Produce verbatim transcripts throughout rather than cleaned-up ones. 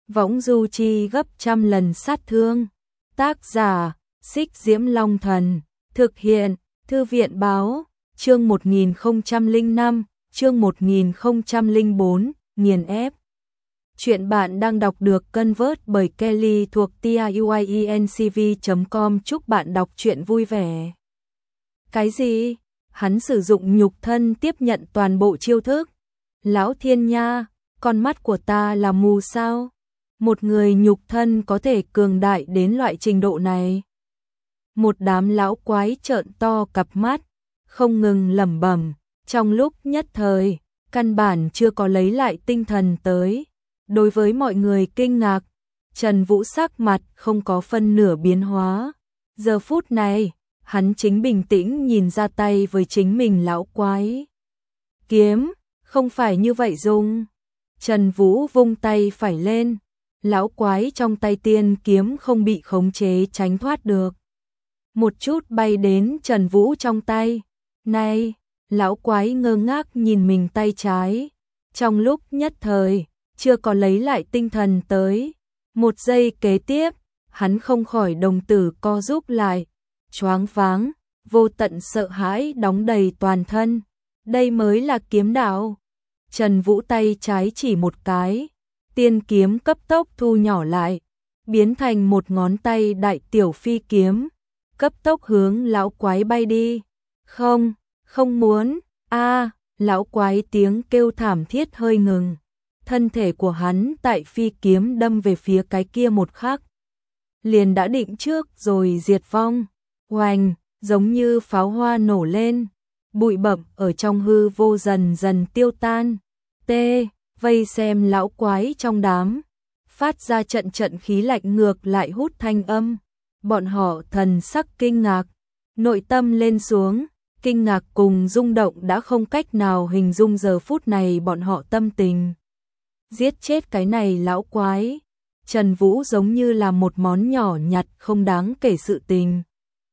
võng du chi gấp trăm lần sát thương. Tác giả, Xích Diễm Long Thần. Thực hiện, Thư viện Báo. Chương một nghìn không trăm lẻ năm, chương một nghìn không trăm lẻ bốn, nghiền ép. Chuyện bạn đang đọc được convert bởi Kelly thuộc tiuyencv chấm com. Chúc bạn đọc truyện vui vẻ. Cái gì? Hắn sử dụng nhục thân tiếp nhận toàn bộ chiêu thức. Lão thiên nha, con mắt của ta là mù sao? Một người nhục thân có thể cường đại đến loại trình độ này. Một đám lão quái trợn to cặp mắt, không ngừng lẩm bẩm, trong lúc nhất thời, căn bản chưa có lấy lại tinh thần tới. Đối với mọi người kinh ngạc, Trần Vũ sắc mặt không có phân nửa biến hóa. Giờ phút này, hắn chính bình tĩnh nhìn ra tay với chính mình lão quái. Kiếm, không phải như vậy dùng. Trần Vũ vung tay phải lên, lão quái trong tay tiên kiếm không bị khống chế tránh thoát được. Một chút bay đến Trần Vũ trong tay. Này, lão quái ngơ ngác nhìn mình tay trái. Trong lúc nhất thời, chưa có lấy lại tinh thần tới. Một giây kế tiếp, hắn không khỏi đồng tử co rúm lại. Choáng váng, vô tận sợ hãi đóng đầy toàn thân. Đây mới là kiếm đạo. Trần Vũ tay trái chỉ một cái, tiên kiếm cấp tốc thu nhỏ lại, biến thành một ngón tay đại tiểu phi kiếm, cấp tốc hướng lão quái bay đi. Không, không muốn, a, lão quái tiếng kêu thảm thiết hơi ngừng. Thân thể của hắn tại phi kiếm đâm về phía cái kia một khắc, liền đã định trước rồi diệt vong. Oanh, giống như pháo hoa nổ lên, bụi bặm ở trong hư vô dần dần tiêu tan. T, vây xem lão quái trong đám, phát ra trận trận khí lạnh ngược lại hút thanh âm. Bọn họ thần sắc kinh ngạc, nội tâm lên xuống, kinh ngạc cùng rung động đã không cách nào hình dung giờ phút này bọn họ tâm tình. Giết chết cái này lão quái, Trần Vũ giống như là một món nhỏ nhặt không đáng kể sự tình.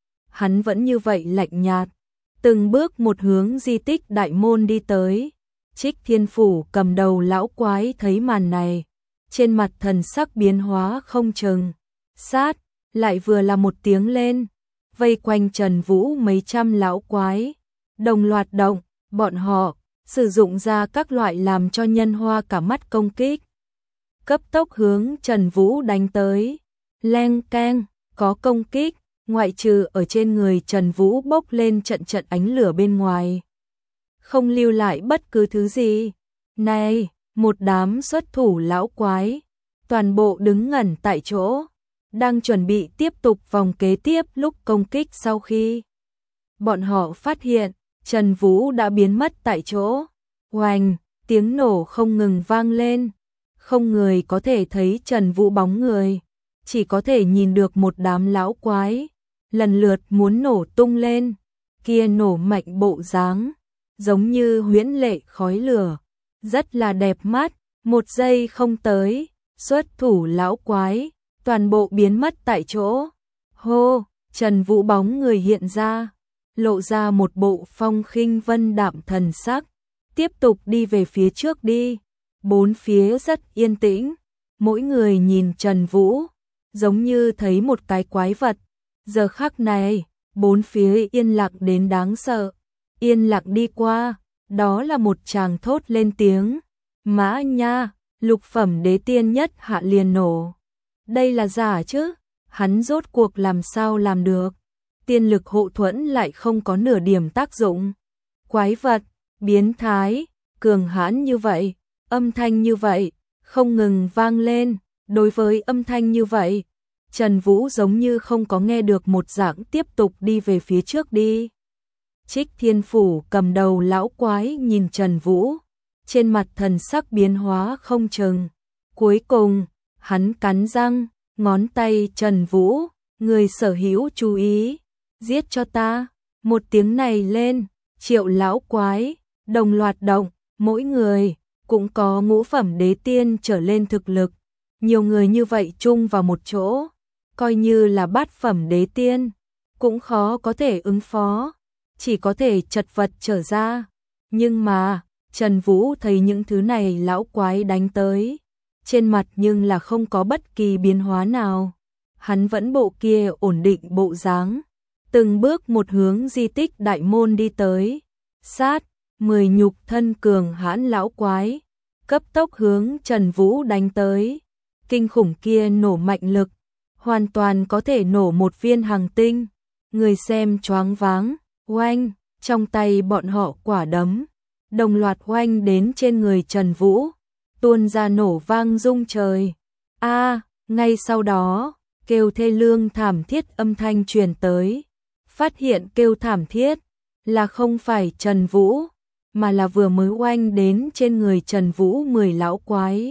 Hắn vẫn như vậy lạnh nhạt, từng bước một hướng di tích đại môn đi tới. Trích Thiên Phủ cầm đầu lão quái thấy màn này, trên mặt thần sắc biến hóa không chừng. Sát, lại vừa là một tiếng lên, vây quanh Trần Vũ mấy trăm lão quái, đồng loạt động, bọn họ sử dụng ra các loại làm cho nhân hoa cả mắt công kích. Cấp tốc hướng Trần Vũ đánh tới, leng keng, có công kích, ngoại trừ ở trên người Trần Vũ bốc lên trận trận ánh lửa bên ngoài. Không lưu lại bất cứ thứ gì. Này, một đám xuất thủ lão quái, toàn bộ đứng ngẩn tại chỗ, đang chuẩn bị tiếp tục vòng kế tiếp. Lúc công kích sau khi bọn họ phát hiện, Trần Vũ đã biến mất tại chỗ. Oanh, tiếng nổ không ngừng vang lên. Không người có thể thấy Trần Vũ bóng người, chỉ có thể nhìn được một đám lão quái, lần lượt muốn nổ tung lên. Kia nổ mạnh bộ dáng, giống như huyễn lệ khói lửa, rất là đẹp mắt. Một giây không tới, xuất thủ lão quái, toàn bộ biến mất tại chỗ. Hô, Trần Vũ bóng người hiện ra, lộ ra một bộ phong khinh vân đạm thần sắc, tiếp tục đi về phía trước đi. Bốn phía rất yên tĩnh, mỗi người nhìn Trần Vũ, giống như thấy một cái quái vật. Giờ khắc này, bốn phía yên lặng đến đáng sợ. Yên lặng đi qua, đó là một chàng thốt lên tiếng. Mã nha, lục phẩm đế tiên nhất hạ liền nổ. Đây là giả chứ? Hắn rốt cuộc làm sao làm được? Tiên lực hộ thuẫn lại không có nửa điểm tác dụng. Quái vật, biến thái, cường hãn như vậy, âm thanh như vậy, không ngừng vang lên. Đối với âm thanh như vậy, Trần Vũ giống như không có nghe được một dạng, tiếp tục đi về phía trước đi. Trích Thiên Phủ cầm đầu lão quái nhìn Trần Vũ, trên mặt thần sắc biến hóa không chừng. Cuối cùng, hắn cắn răng, ngón tay Trần Vũ, người sở hữu chú ý, giết cho ta. Một tiếng này lên, triệu lão quái, đồng loạt động, mỗi người cũng có ngũ phẩm đế tiên trở lên thực lực. Nhiều người như vậy chung vào một chỗ, coi như là bát phẩm đế tiên, cũng khó có thể ứng phó, chỉ có thể chật vật trở ra. Nhưng mà, Trần Vũ thấy những thứ này lão quái đánh tới, trên mặt nhưng là không có bất kỳ biến hóa nào. Hắn vẫn bộ kia ổn định bộ dáng, từng bước một hướng di tích đại môn đi tới. Sát, mười nhục thân cường hãn lão quái, cấp tốc hướng Trần Vũ đánh tới. Kinh khủng kia nổ mạnh lực, hoàn toàn có thể nổ một viên hành tinh. Người xem choáng váng, oanh, trong tay bọn họ quả đấm, đồng loạt oanh đến trên người Trần Vũ, tuôn ra nổ vang rung trời. A, ngay sau đó, kêu thê lương thảm thiết âm thanh truyền tới. Phát hiện kêu thảm thiết là không phải Trần Vũ, mà là vừa mới oanh đến trên người Trần Vũ mười lão quái.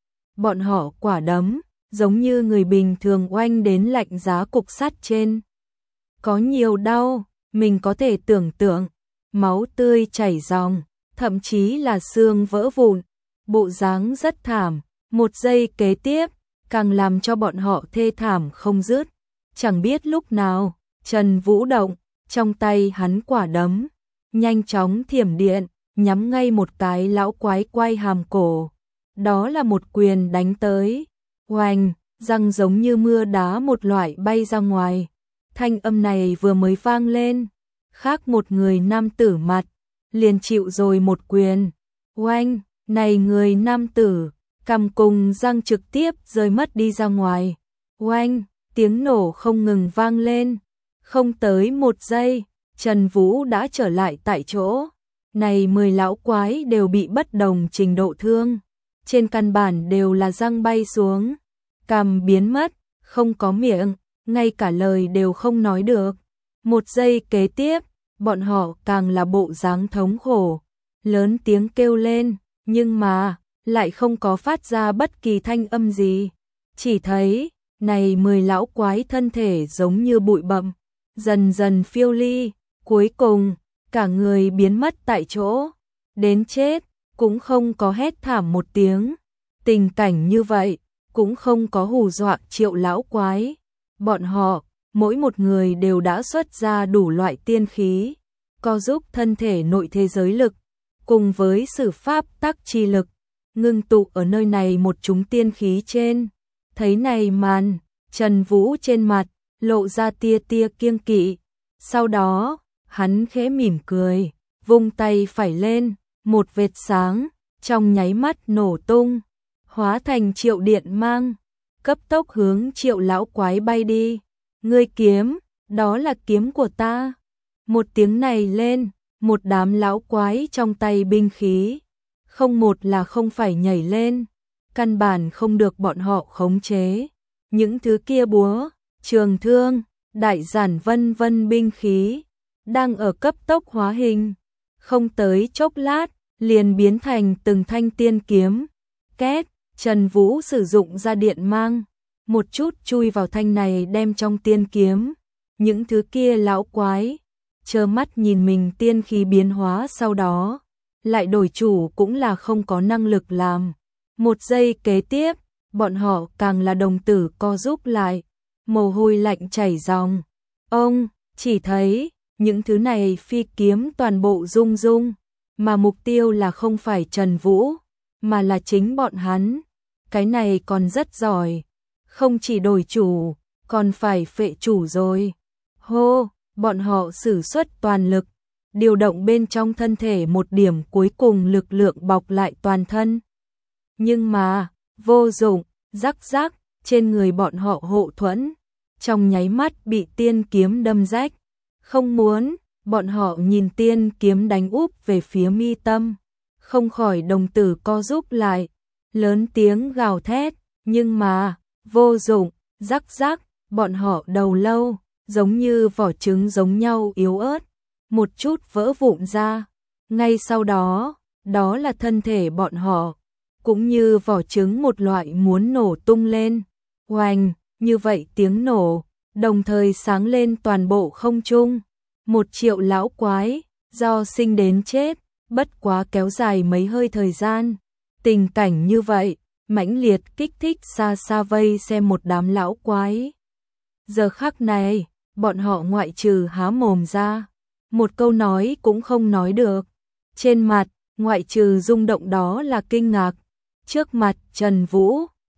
Bọn họ quả đấm, giống như người bình thường oanh đến lạnh giá cục sắt trên. Có nhiều đau, mình có thể tưởng tượng, máu tươi chảy ròng, thậm chí là xương vỡ vụn, bộ dáng rất thảm. Một giây kế tiếp, càng làm cho bọn họ thê thảm không dứt. Chẳng biết lúc nào, Trần Vũ động, trong tay hắn quả đấm, nhanh chóng thiểm điện, nhắm ngay một cái lão quái quay hàm cổ. Đó là một quyền đánh tới, oanh, răng giống như mưa đá một loại bay ra ngoài. Thanh âm này vừa mới vang lên, khác một người nam tử mặt, liền chịu rồi một quyền. Oanh, này người nam tử, cằm cùng răng trực tiếp rơi mất đi ra ngoài. Oanh, tiếng nổ không ngừng vang lên. Không tới một giây, Trần Vũ đã trở lại tại chỗ. Này mười lão quái đều bị bất đồng trình độ thương. Trên căn bản đều là răng bay xuống, cằm biến mất, không có miệng, ngay cả lời đều không nói được. Một giây kế tiếp, bọn họ càng là bộ dáng thống khổ, lớn tiếng kêu lên, nhưng mà lại không có phát ra bất kỳ thanh âm gì. Chỉ thấy, này mười lão quái thân thể giống như bụi bặm, dần dần phiêu ly, cuối cùng, cả người biến mất tại chỗ, đến chết, cũng không có hét thảm một tiếng. Tình cảnh như vậy, cũng không có hù dọa triệu lão quái. Bọn họ, mỗi một người đều đã xuất ra đủ loại tiên khí, co giúp thân thể nội thế giới lực, cùng với sử pháp tắc chi lực, ngưng tụ ở nơi này một chúng tiên khí trên. Thấy này màn, Trần Vũ trên mặt, lộ ra tia tia kiêng kỵ. Sau đó, hắn khẽ mỉm cười, vung tay phải lên, một vệt sáng, trong nháy mắt nổ tung, hóa thành triệu điện mang, cấp tốc hướng triệu lão quái bay đi. Ngươi kiếm, đó là kiếm của ta. Một tiếng này lên, một đám lão quái trong tay binh khí, không một là không phải nhảy lên, căn bản không được bọn họ khống chế. Những thứ kia búa, trường thương, đại giản vân vân binh khí, đang ở cấp tốc hóa hình, không tới chốc lát, liền biến thành từng thanh tiên kiếm. Két, Trần Vũ sử dụng ra điện mang, một chút chui vào thanh này đem trong tiên kiếm. Những thứ kia lão quái, trơ mắt nhìn mình tiên khí biến hóa sau đó, lại đổi chủ cũng là không có năng lực làm. Một giây kế tiếp, bọn họ càng là đồng tử co rúm lại, mồ hôi lạnh chảy ròng. Ông, chỉ thấy, những thứ này phi kiếm toàn bộ rung rung, mà mục tiêu là không phải Trần Vũ, mà là chính bọn hắn. Cái này còn rất giỏi, không chỉ đổi chủ, còn phải phệ chủ rồi. Hô, bọn họ sử xuất toàn lực, điều động bên trong thân thể một điểm cuối cùng lực lượng bọc lại toàn thân. Nhưng mà, vô dụng, rắc rắc, trên người bọn họ hộ thuẫn, trong nháy mắt bị tiên kiếm đâm rách. Không muốn, bọn họ nhìn tiên kiếm đánh úp về phía mi tâm, không khỏi đồng tử co rúm lại, lớn tiếng gào thét, nhưng mà, vô dụng, rắc rắc, bọn họ đầu lâu, giống như vỏ trứng giống nhau yếu ớt, một chút vỡ vụn ra. Ngay sau đó, đó là thân thể bọn họ, cũng như vỏ trứng một loại muốn nổ tung lên. Oanh, như vậy tiếng nổ, đồng thời sáng lên toàn bộ không trung. Một triệu lão quái, do sinh đến chết, bất quá kéo dài mấy hơi thời gian. Tình cảnh như vậy, mãnh liệt kích thích xa xa vây xem một đám lão quái. Giờ khắc này, bọn họ ngoại trừ há mồm ra, một câu nói cũng không nói được. Trên mặt, ngoại trừ rung động đó là kinh ngạc. Trước mặt Trần Vũ,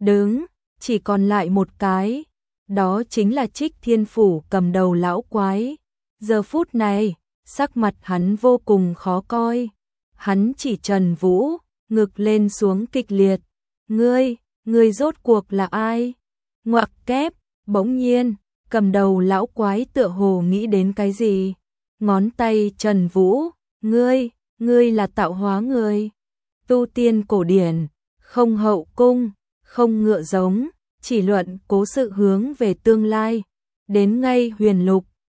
đứng, chỉ còn lại một cái, đó chính là Trích Thiên Phủ cầm đầu lão quái. Giờ phút này, sắc mặt hắn vô cùng khó coi. Hắn chỉ Trần Vũ, ngực lên xuống kịch liệt. Ngươi, ngươi rốt cuộc là ai? Ngoặc kép, bỗng nhiên, cầm đầu lão quái tựa hồ nghĩ đến cái gì. Ngón tay Trần Vũ, ngươi, ngươi là tạo hóa người. Tu tiên cổ điển, không hậu cung, không ngựa giống, chỉ luận cố sự hướng về tương lai. Đến ngay huyền lục,